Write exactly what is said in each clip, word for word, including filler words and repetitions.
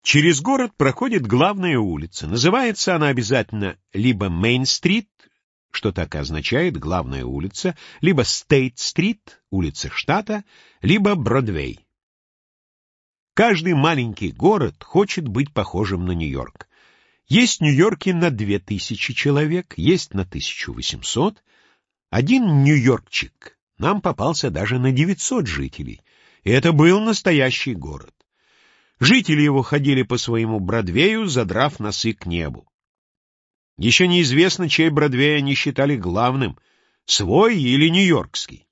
Через город проходит главная улица. Называется она обязательно либо Мейн-стрит, что так и означает главная улица, либо Стейт-стрит, улица штата, либо Бродвей. Каждый маленький город хочет быть похожим на Нью-Йорк. Есть в Нью-Йорке на две тысячи человек, есть на тысячу восемьсот. Один нью-йоркчик нам попался даже на девятьсот жителей. И это был настоящий город. Жители его ходили по своему Бродвею, задрав носы к небу. Еще неизвестно, чей Бродвей они считали главным, свой или нью-йоркский.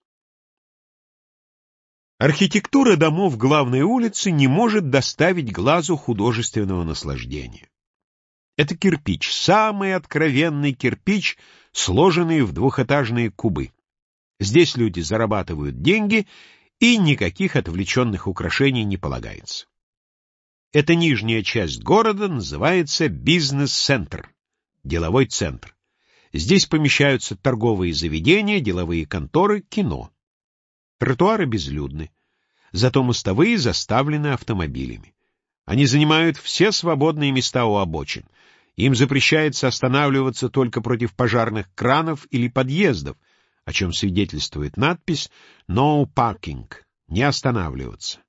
Архитектура домов главной улицы не может доставить глазу художественного наслаждения. Это кирпич, самый откровенный кирпич, сложенный в двухэтажные кубы. Здесь люди зарабатывают деньги, и никаких отвлеченных украшений не полагается. Эта нижняя часть города называется бизнес-центр, деловой центр. Здесь помещаются торговые заведения, деловые конторы, кино. Тротуары безлюдны, зато мостовые заставлены автомобилями. Они занимают все свободные места у обочин. Им запрещается останавливаться только против пожарных кранов или подъездов, о чем свидетельствует надпись «No parking» — «Не останавливаться».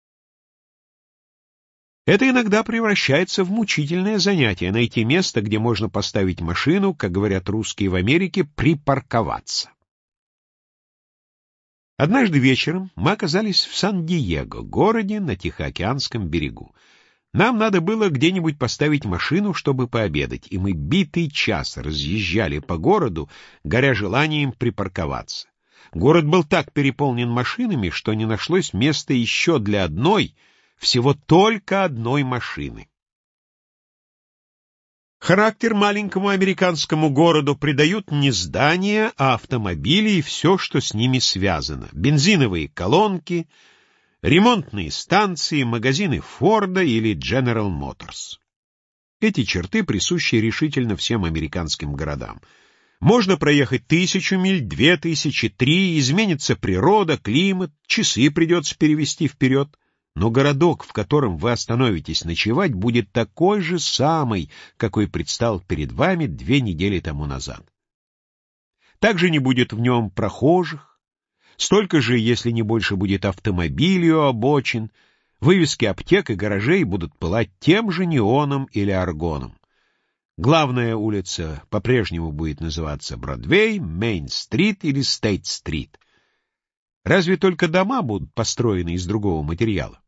Это иногда превращается в мучительное занятие — найти место, где можно поставить машину, как говорят русские в Америке, припарковаться. Однажды вечером мы оказались в Сан-Диего, городе на Тихоокеанском берегу. Нам надо было где-нибудь поставить машину, чтобы пообедать, и мы битый час разъезжали по городу, горя желанием припарковаться. Город был так переполнен машинами, что не нашлось места еще для одной, всего только одной машины. Характер маленькому американскому городу придают не здания, а автомобили и все, что с ними связано. Бензиновые колонки, ремонтные станции, магазины Форда или Дженерал Моторс. Эти черты присущи решительно всем американским городам. Можно проехать тысячу миль, две тысячи, три, изменится природа, климат, часы придется перевести вперед. Но городок, в котором вы остановитесь ночевать, будет такой же самый, какой предстал перед вами две недели тому назад. Также не будет в нем прохожих, столько же, если не больше, будет автомобилей у обочин, вывески аптек и гаражей будут пылать тем же неоном или аргоном. Главная улица по-прежнему будет называться Бродвей, Мейн-стрит или Стейт-стрит. Разве только дома будут построены из другого материала.